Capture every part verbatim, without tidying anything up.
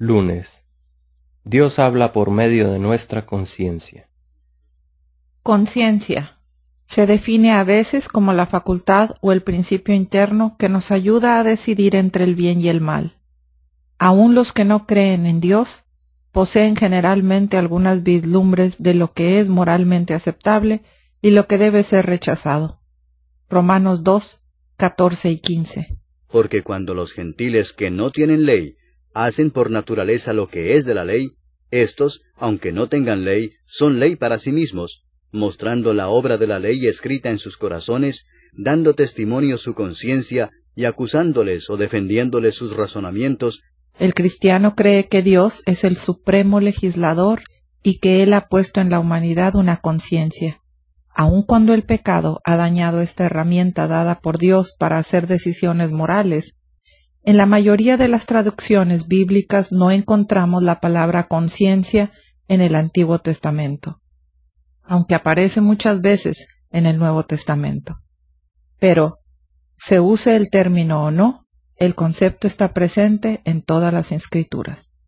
Lunes. Dios habla por medio de nuestra conciencia. Conciencia. Se define a veces como la facultad o el principio interno que nos ayuda a decidir entre el bien y el mal. Aún los que no creen en Dios poseen generalmente algunas vislumbres de lo que es moralmente aceptable y lo que debe ser rechazado. Romanos dos, catorce y quince. Porque cuando los gentiles que no tienen ley hacen por naturaleza lo que es de la ley, éstos, aunque no tengan ley, son ley para sí mismos, mostrando la obra de la ley escrita en sus corazones, dando testimonio su conciencia y acusándoles o defendiéndoles sus razonamientos. El cristiano cree que Dios es el supremo legislador y que Él ha puesto en la humanidad una conciencia. Aun cuando el pecado ha dañado esta herramienta dada por Dios para hacer decisiones morales, en la mayoría de las traducciones bíblicas no encontramos la palabra conciencia en el Antiguo Testamento, aunque aparece muchas veces en el Nuevo Testamento. Pero, se use el término o no, el concepto está presente en todas las Escrituras.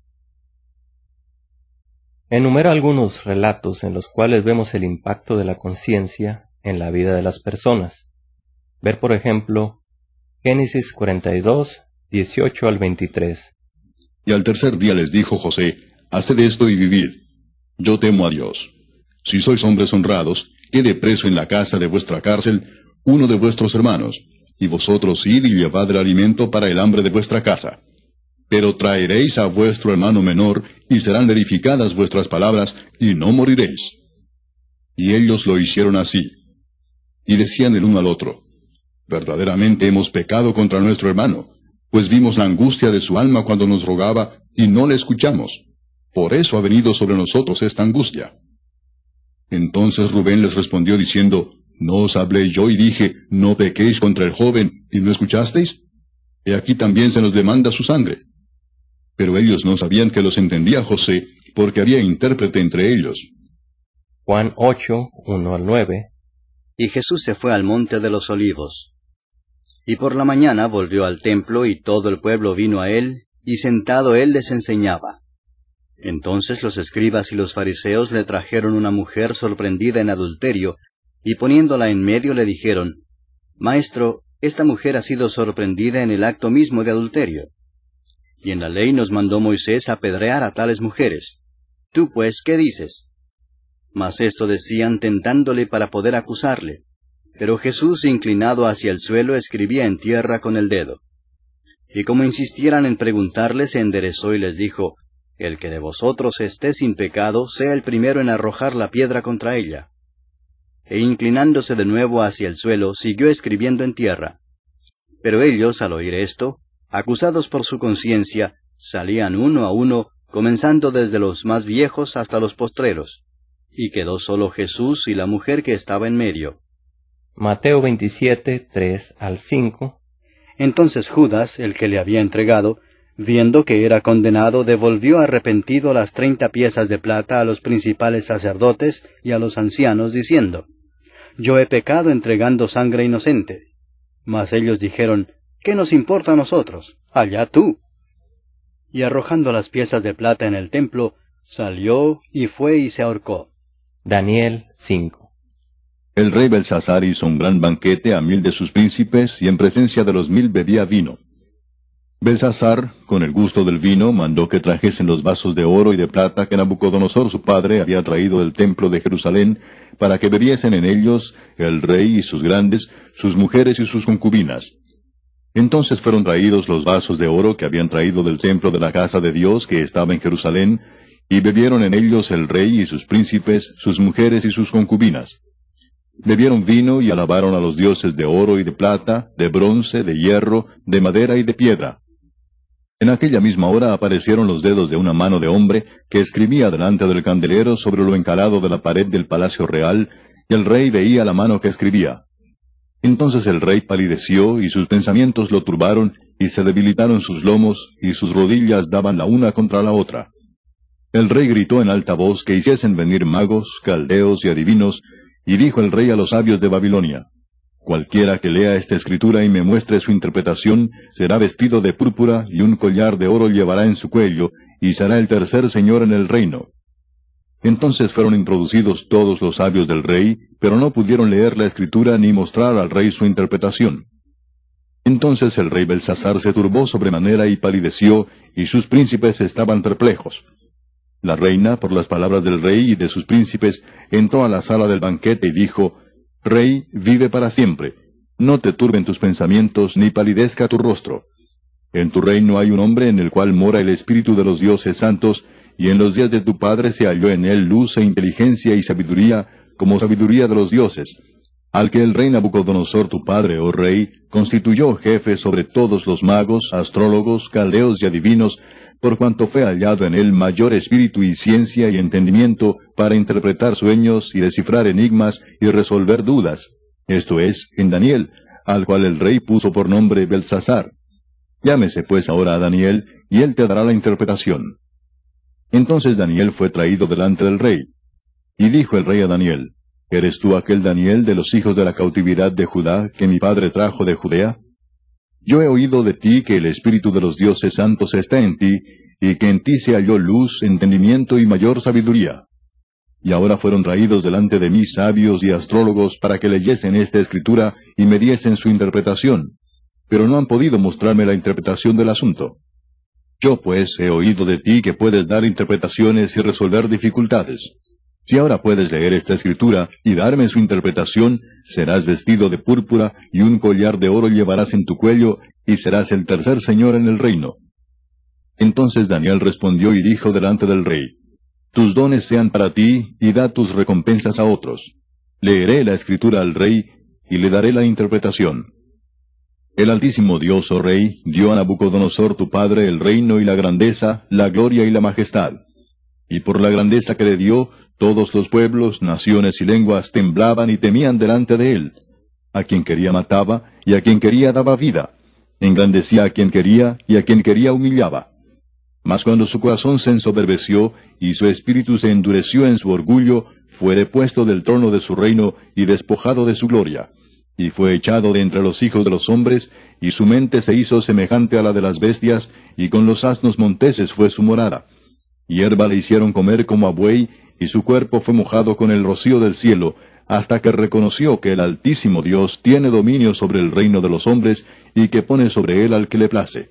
Enumero algunos relatos en los cuales vemos el impacto de la conciencia en la vida de las personas. Ver, por ejemplo, Génesis cuarenta y dos, dieciocho al veintitrés. Y al tercer día les dijo José, haced esto y vivid. Yo temo a Dios. Si sois hombres honrados, quede preso en la casa de vuestra cárcel uno de vuestros hermanos, y vosotros id y llevad el alimento para el hambre de vuestra casa. Pero traeréis a vuestro hermano menor, y serán verificadas vuestras palabras, y no moriréis. Y ellos lo hicieron así. Y decían el uno al otro, verdaderamente hemos pecado contra nuestro hermano, pues vimos la angustia de su alma cuando nos rogaba, y no le escuchamos. Por eso ha venido sobre nosotros esta angustia. Entonces Rubén les respondió diciendo, ¿no os hablé yo y dije, no pequéis contra el joven, y no escuchasteis? He aquí también se nos demanda su sangre. Pero ellos no sabían que los entendía José, porque había intérprete entre ellos. Juan ocho, uno al nueve. Y Jesús se fue al monte de los olivos. Y por la mañana volvió al templo, y todo el pueblo vino a él, y sentado él les enseñaba. Entonces los escribas y los fariseos le trajeron una mujer sorprendida en adulterio, y poniéndola en medio le dijeron, Maestro, esta mujer ha sido sorprendida en el acto mismo de adulterio. Y en la ley nos mandó Moisés apedrear a tales mujeres. Tú pues, ¿qué dices? Mas esto decían tentándole para poder acusarle. Pero Jesús, inclinado hacia el suelo, escribía en tierra con el dedo. Y como insistieran en preguntarle, se enderezó y les dijo, El que de vosotros esté sin pecado, sea el primero en arrojar la piedra contra ella. E inclinándose de nuevo hacia el suelo, siguió escribiendo en tierra. Pero ellos, al oír esto, acusados por su conciencia, salían uno a uno, comenzando desde los más viejos hasta los postreros. Y quedó solo Jesús y la mujer que estaba en medio. Mateo veintisiete, tres al cinco. Entonces Judas, el que le había entregado, viendo que era condenado, devolvió arrepentido las treinta piezas de plata a los principales sacerdotes y a los ancianos, diciendo, Yo he pecado entregando sangre inocente. Mas ellos dijeron, ¿qué nos importa a nosotros? Allá tú. Y arrojando las piezas de plata en el templo, salió y fue y se ahorcó. Daniel cinco. El rey Belsasar hizo un gran banquete a mil de sus príncipes, y en presencia de los mil bebía vino. Belsasar, con el gusto del vino, mandó que trajesen los vasos de oro y de plata que Nabucodonosor su padre había traído del templo de Jerusalén, para que bebiesen en ellos el rey y sus grandes, sus mujeres y sus concubinas. Entonces fueron traídos los vasos de oro que habían traído del templo de la casa de Dios que estaba en Jerusalén, y bebieron en ellos el rey y sus príncipes, sus mujeres y sus concubinas. Bebieron vino y alabaron a los dioses de oro y de plata, de bronce, de hierro, de madera y de piedra. En aquella misma hora aparecieron los dedos de una mano de hombre que escribía delante del candelero sobre lo encalado de la pared del palacio real, y el rey veía la mano que escribía. Entonces el rey palideció, y sus pensamientos lo turbaron, y se debilitaron sus lomos, y sus rodillas daban la una contra la otra. El rey gritó en alta voz que hiciesen venir magos, caldeos y adivinos, y dijo el rey a los sabios de Babilonia, Cualquiera que lea esta escritura y me muestre su interpretación, será vestido de púrpura y un collar de oro llevará en su cuello, y será el tercer señor en el reino. Entonces fueron introducidos todos los sabios del rey, pero no pudieron leer la escritura ni mostrar al rey su interpretación. Entonces el rey Belsasar se turbó sobremanera y palideció, y sus príncipes estaban perplejos. La reina, por las palabras del rey y de sus príncipes, entró a la sala del banquete y dijo: Rey, vive para siempre. No te turben tus pensamientos, ni palidezca tu rostro. En tu reino hay un hombre en el cual mora el espíritu de los dioses santos, y en los días de tu padre se halló en él luz e inteligencia y sabiduría, como sabiduría de los dioses, al que el rey Nabucodonosor tu padre, oh rey, constituyó jefe sobre todos los magos, astrólogos, caldeos y adivinos, por cuanto fue hallado en él mayor espíritu y ciencia y entendimiento para interpretar sueños y descifrar enigmas y resolver dudas, esto es, en Daniel, al cual el rey puso por nombre Belsasar. Llámese pues ahora a Daniel, y él te dará la interpretación. Entonces Daniel fue traído delante del rey. Y dijo el rey a Daniel: ¿Eres tú aquel Daniel de los hijos de la cautividad de Judá que mi padre trajo de Judea? Yo he oído de ti que el espíritu de los dioses santos está en ti, y que en ti se halló luz, entendimiento y mayor sabiduría. Y ahora fueron traídos delante de mí sabios y astrólogos para que leyesen esta escritura y me diesen su interpretación, pero no han podido mostrarme la interpretación del asunto. Yo pues he oído de ti que puedes dar interpretaciones y resolver dificultades. Si ahora puedes leer esta escritura y darme su interpretación, serás vestido de púrpura y un collar de oro llevarás en tu cuello, y serás el tercer señor en el reino. Entonces Daniel respondió y dijo delante del rey: Tus dones sean para ti, y da tus recompensas a otros. Leeré la escritura al rey, y le daré la interpretación. El Altísimo Dios, oh Rey, dio a Nabucodonosor tu padre el reino y la grandeza, la gloria y la majestad. Y por la grandeza que le dio, todos los pueblos, naciones y lenguas temblaban y temían delante de él. A quien quería mataba, y a quien quería daba vida. Engrandecía a quien quería, y a quien quería humillaba. Mas cuando su corazón se ensoberbeció, y su espíritu se endureció en su orgullo, fue depuesto del trono de su reino, y despojado de su gloria. Y fue echado de entre los hijos de los hombres, y su mente se hizo semejante a la de las bestias, y con los asnos monteses fue su morada. Hierba le hicieron comer como a buey, y su cuerpo fue mojado con el rocío del cielo, hasta que reconoció que el Altísimo Dios tiene dominio sobre el reino de los hombres, y que pone sobre él al que le place.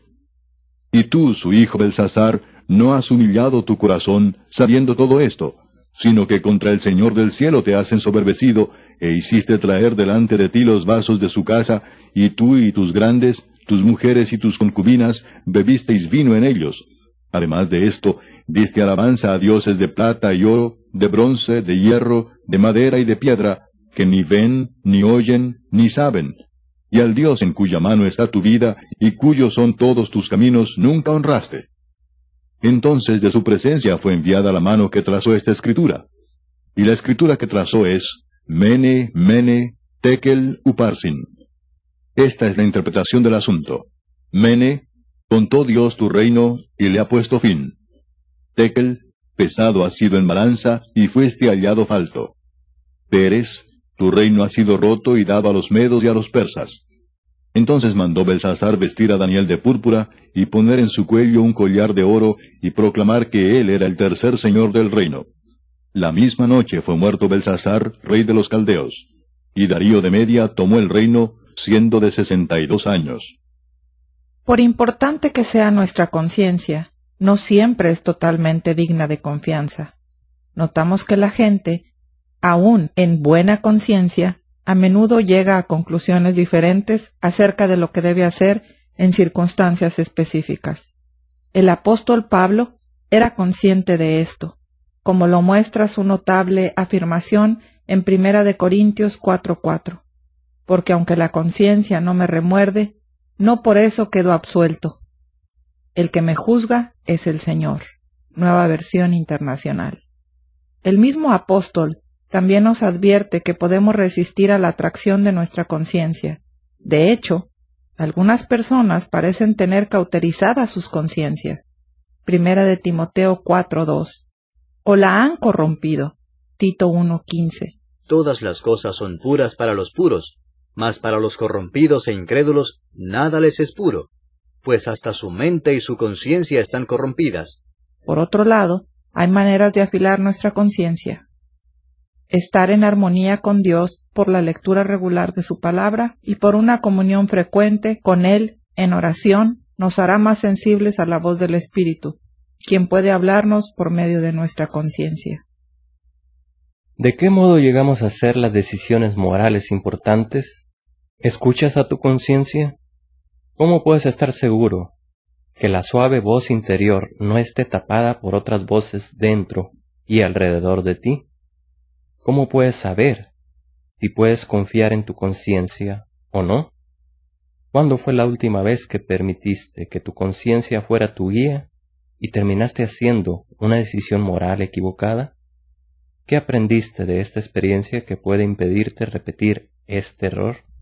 Y tú, su hijo Belsasar, no has humillado tu corazón, sabiendo todo esto, sino que contra el Señor del cielo te has ensoberbecido, e hiciste traer delante de ti los vasos de su casa, y tú y tus grandes, tus mujeres y tus concubinas, bebisteis vino en ellos. Además de esto, diste alabanza a dioses de plata y oro, de bronce, de hierro, de madera y de piedra, que ni ven, ni oyen, ni saben. Y al Dios en cuya mano está tu vida, y cuyos son todos tus caminos, nunca honraste. Entonces de su presencia fue enviada la mano que trazó esta escritura. Y la escritura que trazó es Mene, Mene, Tekel, Uparsin. Esta es la interpretación del asunto. Mene, contó Dios tu reino, y le ha puesto fin. Tekel, pesado has sido en balanza, y fuiste hallado falto. Peres, tu reino ha sido roto y dado a los medos y a los persas. Entonces mandó Belsasar vestir a Daniel de púrpura, y poner en su cuello un collar de oro, y proclamar que él era el tercer señor del reino. La misma noche fue muerto Belsasar, rey de los caldeos, y Darío de Media tomó el reino, siendo de sesenta y dos años. Por importante que sea nuestra conciencia, no siempre es totalmente digna de confianza. Notamos que la gente, aun en buena conciencia, a menudo llega a conclusiones diferentes acerca de lo que debe hacer en circunstancias específicas. El apóstol Pablo era consciente de esto, como lo muestra su notable afirmación en Primera de Corintios cuatro cuatro. Porque aunque la conciencia no me remuerde, no por eso quedo absuelto. El que me juzga es el Señor. Nueva Versión Internacional. El mismo apóstol también nos advierte que podemos resistir a la atracción de nuestra conciencia. De hecho, algunas personas parecen tener cauterizadas sus conciencias. Primera de Timoteo cuatro dos. O la han corrompido. Tito uno quince. Todas las cosas son puras para los puros, Mas para los corrompidos e incrédulos nada les es puro, pues hasta su mente y su conciencia están corrompidas. Por otro lado, hay maneras de afilar nuestra conciencia. Estar en armonía con Dios por la lectura regular de su palabra y por una comunión frecuente con Él en oración nos hará más sensibles a la voz del Espíritu, quien puede hablarnos por medio de nuestra conciencia. ¿De qué modo llegamos a hacer las decisiones morales importantes? ¿Escuchas a tu conciencia? ¿Cómo puedes estar seguro que la suave voz interior no esté tapada por otras voces dentro y alrededor de ti? ¿Cómo puedes saber si puedes confiar en tu conciencia o no? ¿Cuándo fue la última vez que permitiste que tu conciencia fuera tu guía y terminaste haciendo una decisión moral equivocada? ¿Qué aprendiste de esta experiencia que puede impedirte repetir este error?